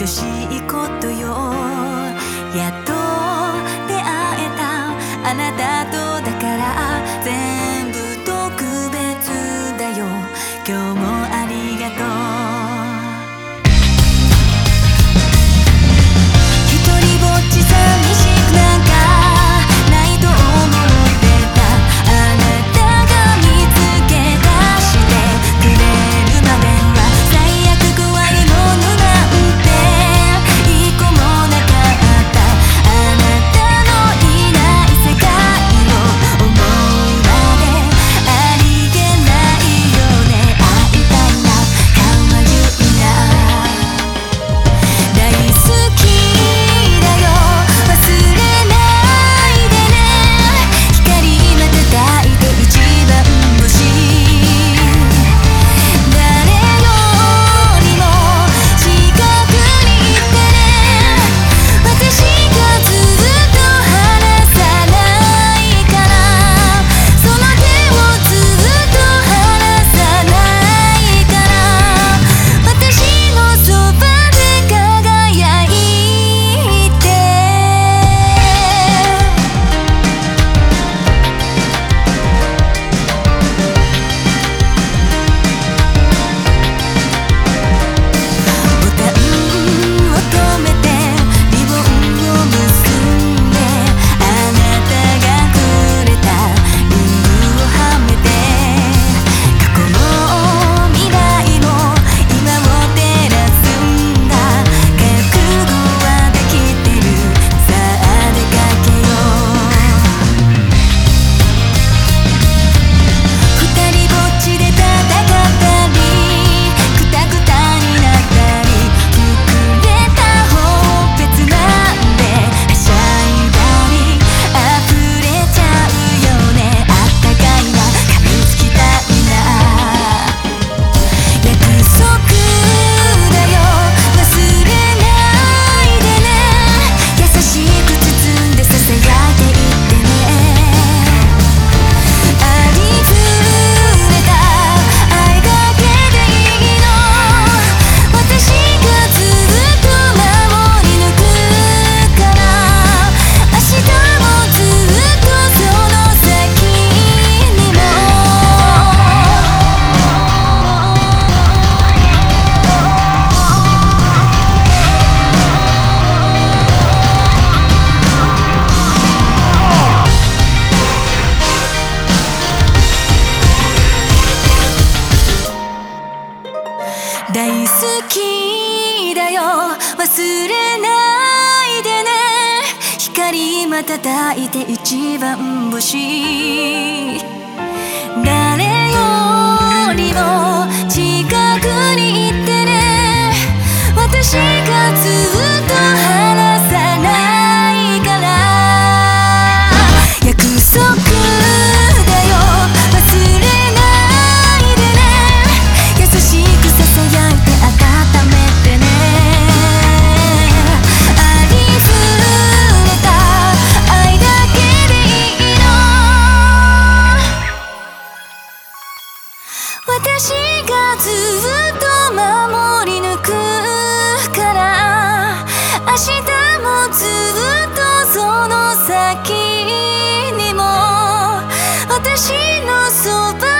愛しいことよ。やっと出会えたあなたとだから全部特別だよ。今日もありがとう。一人ぼっち寂しくなんかないと思ってた。あなたが見つけ出してくれるまでは最悪怖いものなんて一個もなかった。あなたのいない世界を思うまでありげないよね。会いたいな可愛いな大好きだよ。忘れないでね。光またたいて一番星。誰よりも近くにいてね。私がずっと離さないから。その手をずっと離さないから。私のそばで輝いて。ボタンを止めてリボンを結んであなたがくれたリングをはめて過去も未来も今を照らすんだ。覚悟はできてる。さあ出かけよう。二人ぼっちで戦ったりくたくたになったり膨れたほっぺつなんではしゃいだり溢れちゃうよね。あったかいな噛みつきたいな約束だよ。忘れないでね。優しく包んでささやいていってね。ありふれた愛だけでいいの。私がずっと守り抜くから。明日もずっとその先にも。大好きだよ。忘れないでね。光またたいて一番星。誰よりも近くにいてね。私がずっと離さないから。約束だよ。忘れないでね。優しくささやいて温めてね。ありふれた愛だけでいいの。私がずっと守り抜くから。明日もずっとその先にも私のそば